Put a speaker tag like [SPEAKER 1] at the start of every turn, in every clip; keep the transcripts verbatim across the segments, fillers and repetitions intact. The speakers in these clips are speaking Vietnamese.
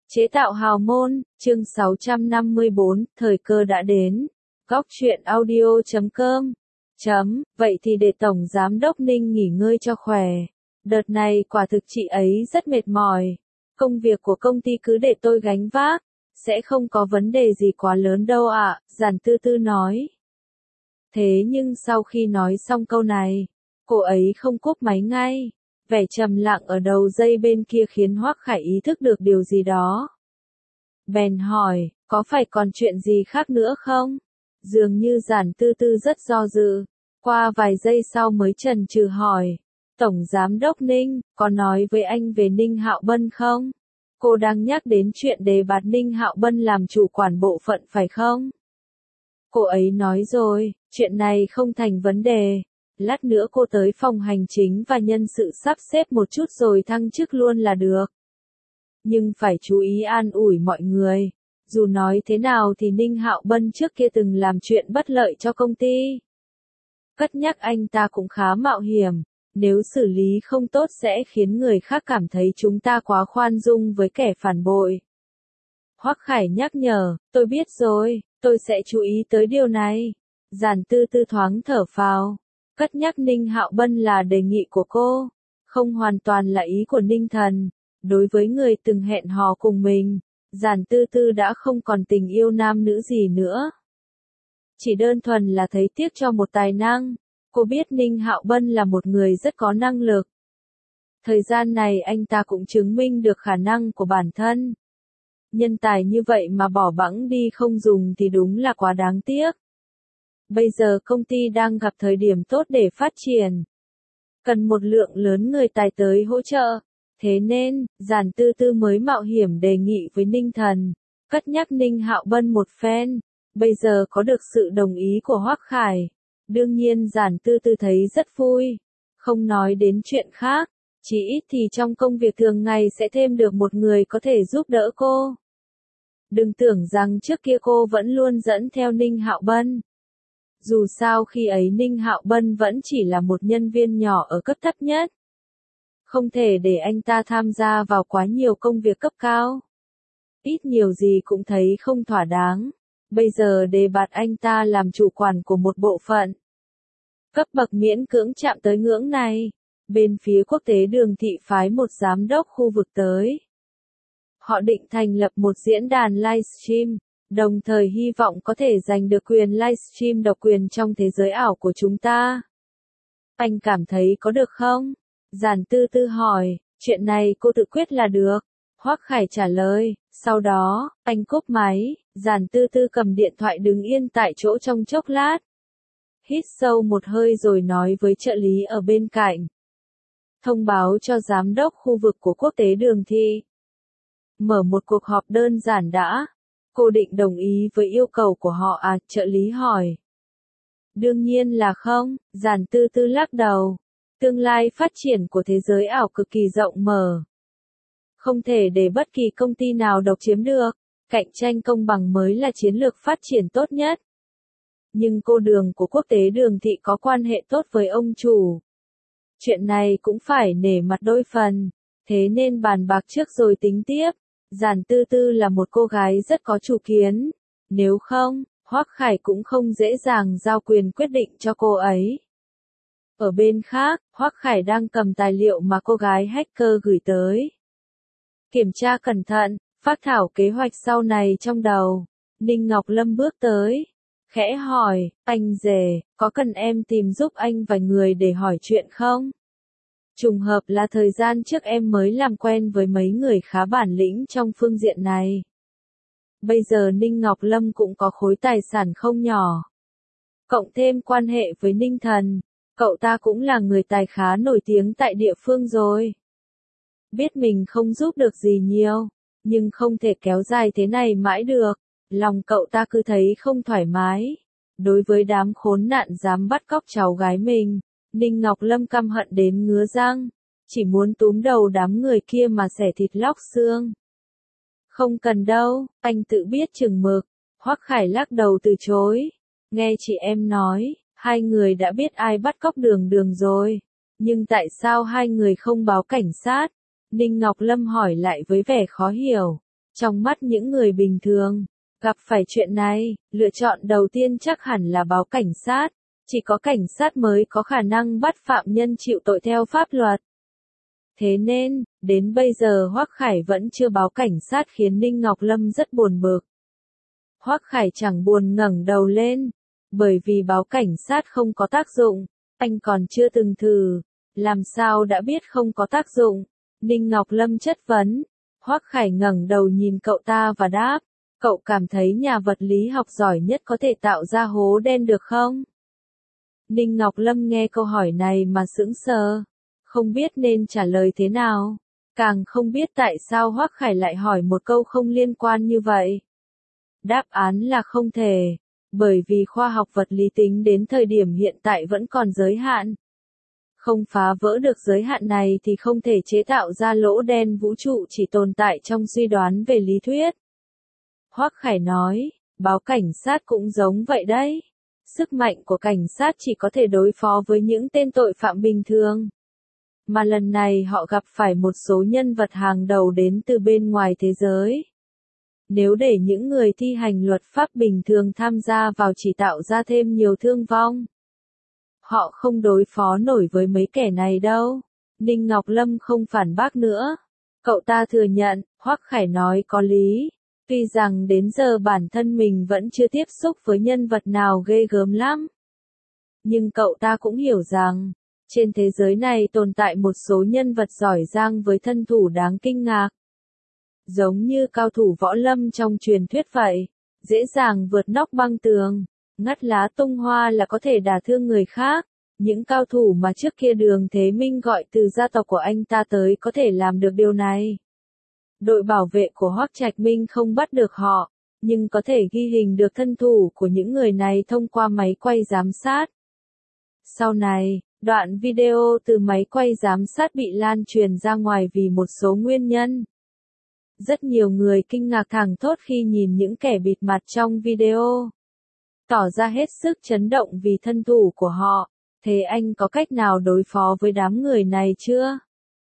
[SPEAKER 1] Chế tạo hào môn, chương sáu trăm năm mươi bốn, thời cơ đã đến. Góc truyện audio chấm com. Chấm, vậy thì để Tổng Giám đốc Ninh nghỉ ngơi cho khỏe. Đợt này quả thực chị ấy rất mệt mỏi. Công việc của công ty cứ để tôi gánh vác. Sẽ không có vấn đề gì quá lớn đâu ạ, Giản Tư Tư nói. Thế nhưng sau khi nói xong câu này, cô ấy không cúp máy ngay. Vẻ trầm lặng ở đầu dây bên kia khiến Hoắc Khải ý thức được điều gì đó. Bèn hỏi, có phải còn chuyện gì khác nữa không? Dường như Giản Tư Tư rất do dự. Qua vài giây sau mới chần chừ hỏi. Tổng Giám đốc Ninh, có nói với anh về Ninh Hạo Bân không? Cô đang nhắc đến chuyện đề bạt Ninh Hạo Bân làm chủ quản bộ phận phải không? Cô ấy nói rồi, chuyện này không thành vấn đề. Lát nữa cô tới phòng hành chính và nhân sự sắp xếp một chút rồi thăng chức luôn là được. Nhưng phải chú ý an ủi mọi người. Dù nói thế nào thì Ninh Hạo Bân trước kia từng làm chuyện bất lợi cho công ty. Cất nhắc anh ta cũng khá mạo hiểm. Nếu xử lý không tốt sẽ khiến người khác cảm thấy chúng ta quá khoan dung với kẻ phản bội. Hoắc Khải nhắc nhở, tôi biết rồi, tôi sẽ chú ý tới điều này. Giản Tư Tư thoáng thở phào. Cất nhắc Ninh Hạo Bân là đề nghị của cô, không hoàn toàn là ý của Ninh Thần. Đối với người từng hẹn hò cùng mình, Giản Tư Tư đã không còn tình yêu nam nữ gì nữa. Chỉ đơn thuần là thấy tiếc cho một tài năng. Cô biết Ninh Hạo Bân là một người rất có năng lực. Thời gian này anh ta cũng chứng minh được khả năng của bản thân. Nhân tài như vậy mà bỏ bẵng đi không dùng thì đúng là quá đáng tiếc. Bây giờ công ty đang gặp thời điểm tốt để phát triển. Cần một lượng lớn người tài tới hỗ trợ. Thế nên, Giản Tư Tư mới mạo hiểm đề nghị với Ninh Thần, cất nhắc Ninh Hạo Bân một phen. Bây giờ có được sự đồng ý của Hoắc Khải. Đương nhiên Giản Tư Tư thấy rất vui. Không nói đến chuyện khác, chỉ ít thì trong công việc thường ngày sẽ thêm được một người có thể giúp đỡ cô. Đừng tưởng rằng trước kia cô vẫn luôn dẫn theo Ninh Hạo Bân. Dù sao khi ấy Ninh Hạo Bân vẫn chỉ là một nhân viên nhỏ ở cấp thấp nhất. Không thể để anh ta tham gia vào quá nhiều công việc cấp cao. Ít nhiều gì cũng thấy không thỏa đáng. Bây giờ đề bạt anh ta làm chủ quản của một bộ phận. Cấp bậc miễn cưỡng chạm tới ngưỡng này. Bên phía quốc tế Đường Thị phái một giám đốc khu vực tới. Họ định thành lập một diễn đàn livestream. Đồng thời hy vọng có thể giành được quyền livestream độc quyền trong thế giới ảo của chúng ta. Anh cảm thấy có được không? Giản Tư Tư hỏi, chuyện này cô tự quyết là được. Hoắc Khải trả lời, sau đó, anh cúp máy, Giản Tư Tư cầm điện thoại đứng yên tại chỗ trong chốc lát. Hít sâu một hơi rồi nói với trợ lý ở bên cạnh. Thông báo cho giám đốc khu vực của quốc tế Đường Thị. Mở một cuộc họp đơn giản đã. Cô định đồng ý với yêu cầu của họ à, trợ lý hỏi. Đương nhiên là không, Giản Tư Tư lắc đầu. Tương lai phát triển của thế giới ảo cực kỳ rộng mở. Không thể để bất kỳ công ty nào độc chiếm được. Cạnh tranh công bằng mới là chiến lược phát triển tốt nhất. Nhưng cô Đường của quốc tế Đường Thị có quan hệ tốt với ông chủ. Chuyện này cũng phải nể mặt đôi phần. Thế nên bàn bạc trước rồi tính tiếp. Giản Tư Tư là một cô gái rất có chủ kiến. Nếu không, Hoắc Khải cũng không dễ dàng giao quyền quyết định cho cô ấy. Ở bên khác, Hoắc Khải đang cầm tài liệu mà cô gái hacker gửi tới. Kiểm tra cẩn thận, phác thảo kế hoạch sau này trong đầu. Ninh Ngọc Lâm bước tới. Khẽ hỏi, anh rể, có cần em tìm giúp anh vài người để hỏi chuyện không? Trùng hợp là thời gian trước em mới làm quen với mấy người khá bản lĩnh trong phương diện này. Bây giờ Ninh Ngọc Lâm cũng có khối tài sản không nhỏ. Cộng thêm quan hệ với Ninh Thần, cậu ta cũng là người tài khá nổi tiếng tại địa phương rồi. Biết mình không giúp được gì nhiều, nhưng không thể kéo dài thế này mãi được. Lòng cậu ta cứ thấy không thoải mái. Đối với đám khốn nạn dám bắt cóc cháu gái mình, Ninh Ngọc Lâm căm hận đến ngứa răng. Chỉ muốn túm đầu đám người kia mà xẻ thịt lóc xương. Không cần đâu, anh tự biết chừng mực. Hoắc Khải lắc đầu từ chối. Nghe chị em nói, hai người đã biết ai bắt cóc Đường Đường rồi. Nhưng tại sao hai người không báo cảnh sát? Ninh Ngọc Lâm hỏi lại với vẻ khó hiểu. Trong mắt những người bình thường, gặp phải chuyện này, lựa chọn đầu tiên chắc hẳn là báo cảnh sát. Chỉ có cảnh sát mới có khả năng bắt phạm nhân chịu tội theo pháp luật. Thế nên, đến bây giờ Hoắc Khải vẫn chưa báo cảnh sát khiến Ninh Ngọc Lâm rất buồn bực. Hoắc Khải chẳng buồn ngẩng đầu lên, bởi vì báo cảnh sát không có tác dụng, anh còn chưa từng thử, làm sao đã biết không có tác dụng. Ninh Ngọc Lâm chất vấn, Hoắc Khải ngẩng đầu nhìn cậu ta và đáp, cậu cảm thấy nhà vật lý học giỏi nhất có thể tạo ra hố đen được không? Ninh Ngọc Lâm nghe câu hỏi này mà sững sờ, không biết nên trả lời thế nào, càng không biết tại sao Hoắc Khải lại hỏi một câu không liên quan như vậy. Đáp án là không thể, bởi vì khoa học vật lý tính đến thời điểm hiện tại vẫn còn giới hạn. Không phá vỡ được giới hạn này thì không thể chế tạo ra lỗ đen vũ trụ chỉ tồn tại trong suy đoán về lý thuyết. Hoắc Khải nói, báo cảnh sát cũng giống vậy đấy. Sức mạnh của cảnh sát chỉ có thể đối phó với những tên tội phạm bình thường. Mà lần này họ gặp phải một số nhân vật hàng đầu đến từ bên ngoài thế giới. Nếu để những người thi hành luật pháp bình thường tham gia vào chỉ tạo ra thêm nhiều thương vong. Họ không đối phó nổi với mấy kẻ này đâu. Ninh Ngọc Lâm không phản bác nữa. Cậu ta thừa nhận, Hoắc Khải nói có lý. Tuy rằng đến giờ bản thân mình vẫn chưa tiếp xúc với nhân vật nào ghê gớm lắm. Nhưng cậu ta cũng hiểu rằng, trên thế giới này tồn tại một số nhân vật giỏi giang với thân thủ đáng kinh ngạc. Giống như cao thủ võ lâm trong truyền thuyết vậy, dễ dàng vượt nóc băng tường, ngắt lá tung hoa là có thể đả thương người khác. Những cao thủ mà trước kia Đường Thế Minh gọi từ gia tộc của anh ta tới có thể làm được điều này. Đội bảo vệ của Hoắc Trạch Minh không bắt được họ, nhưng có thể ghi hình được thân thủ của những người này thông qua máy quay giám sát. Sau này, đoạn video từ máy quay giám sát bị lan truyền ra ngoài vì một số nguyên nhân. Rất nhiều người kinh ngạc thảng thốt khi nhìn những kẻ bịt mặt trong video. Tỏ ra hết sức chấn động vì thân thủ của họ. Thế anh có cách nào đối phó với đám người này chưa?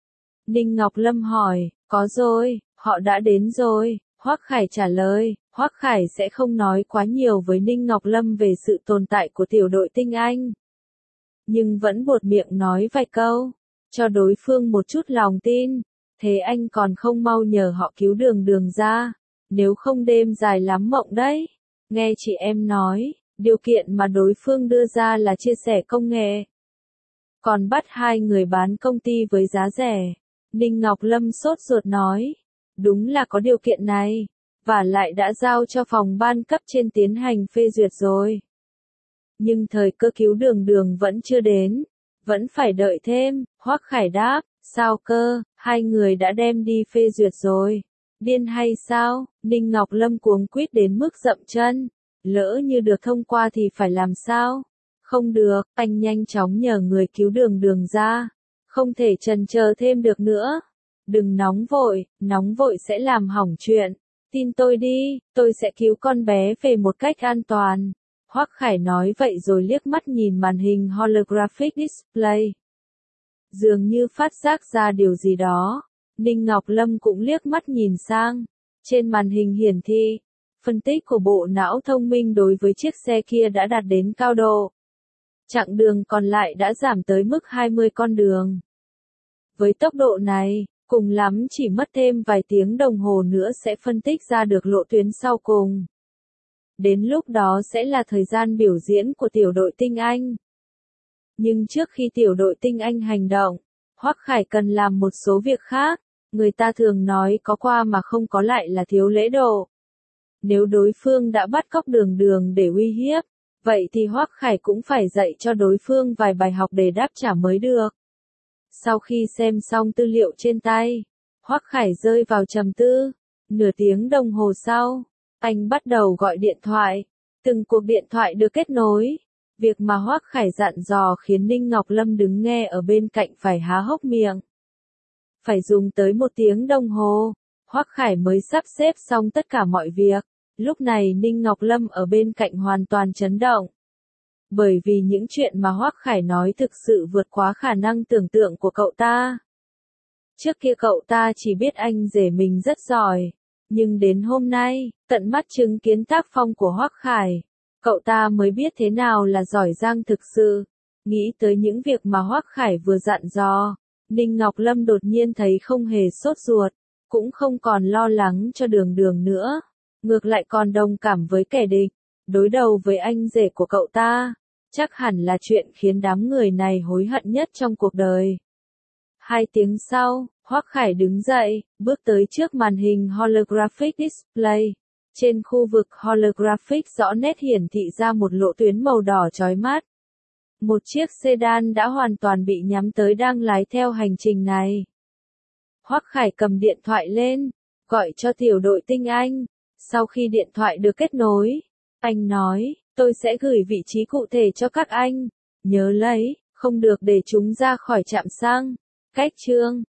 [SPEAKER 1] Ninh Ngọc Lâm hỏi, có rồi, họ đã đến rồi. Hoắc Khải trả lời, Hoắc Khải sẽ không nói quá nhiều với Ninh Ngọc Lâm về sự tồn tại của tiểu đội tinh Anh. Nhưng vẫn buột miệng nói vài câu, cho đối phương một chút lòng tin. Thế anh còn không mau nhờ họ cứu Đường Đường ra, nếu không đêm dài lắm mộng đấy. Nghe chị em nói, điều kiện mà đối phương đưa ra là chia sẻ công nghệ. Còn bắt hai người bán công ty với giá rẻ. Ninh Ngọc Lâm sốt ruột nói, đúng là có điều kiện này, và lại đã giao cho phòng ban cấp trên tiến hành phê duyệt rồi. Nhưng thời cơ cứu Đường Đường vẫn chưa đến, vẫn phải đợi thêm. Hoắc Khải đáp, sao cơ, hai người đã đem đi phê duyệt rồi. Điên hay sao? Ninh Ngọc Lâm cuống quýt đến mức dậm chân. Lỡ như được thông qua thì phải làm sao? Không được, anh nhanh chóng nhờ người cứu Đường Đường ra. Không thể chần chờ thêm được nữa. Đừng nóng vội, nóng vội sẽ làm hỏng chuyện. Tin tôi đi, tôi sẽ cứu con bé về một cách an toàn. Hoắc Khải nói vậy rồi liếc mắt nhìn màn hình holographic display. Dường như phát giác ra điều gì đó. Ninh Ngọc Lâm cũng liếc mắt nhìn sang. Trên màn hình hiển thị, phân tích của bộ não thông minh đối với chiếc xe kia đã đạt đến cao độ. Chặng đường còn lại đã giảm tới mức hai mươi con đường. Với tốc độ này, cùng lắm chỉ mất thêm vài tiếng đồng hồ nữa sẽ phân tích ra được lộ tuyến sau cùng. Đến lúc đó sẽ là thời gian biểu diễn của tiểu đội tinh Anh. Nhưng trước khi tiểu đội tinh Anh hành động, Hoắc Khải cần làm một số việc khác. Người ta thường nói có qua mà không có lại là thiếu lễ độ. Nếu đối phương đã bắt cóc Đường Đường để uy hiếp, vậy thì Hoắc Khải cũng phải dạy cho đối phương vài bài học để đáp trả mới được. Sau khi xem xong tư liệu trên tay, Hoắc Khải rơi vào trầm tư. Nửa tiếng đồng hồ sau, anh bắt đầu gọi điện thoại. Từng cuộc điện thoại được kết nối. Việc mà Hoắc Khải dặn dò khiến Ninh Ngọc Lâm đứng nghe ở bên cạnh phải há hốc miệng. Phải dùng tới một tiếng đồng hồ, Hoắc Khải mới sắp xếp xong tất cả mọi việc. Lúc này Ninh Ngọc Lâm ở bên cạnh hoàn toàn chấn động. Bởi vì những chuyện mà Hoắc Khải nói thực sự vượt quá khả năng tưởng tượng của cậu ta. Trước kia cậu ta chỉ biết anh rể mình rất giỏi, Nhưng đến hôm nay, tận mắt chứng kiến tác phong của Hoắc Khải, cậu ta mới biết thế nào là giỏi giang thực sự. Nghĩ tới những việc mà Hoắc Khải vừa dặn dò, Ninh Ngọc Lâm đột nhiên thấy không hề sốt ruột, cũng không còn lo lắng cho Đường Đường nữa, ngược lại còn đồng cảm với kẻ địch, đối đầu với anh rể của cậu ta, chắc hẳn là chuyện khiến đám người này hối hận nhất trong cuộc đời. Hai tiếng sau, Hoắc Khải đứng dậy, bước tới trước màn hình holographic display. Trên khu vực holographic rõ nét hiển thị ra một lộ tuyến màu đỏ chói mắt. Một chiếc sedan đã hoàn toàn bị nhắm tới đang lái theo hành trình này. Hoắc Khải cầm điện thoại lên, gọi cho tiểu đội tinh Anh. Sau khi điện thoại được kết nối, anh nói, tôi sẽ gửi vị trí cụ thể cho các anh. Nhớ lấy, không được để chúng ra khỏi trạm xăng. Cách chương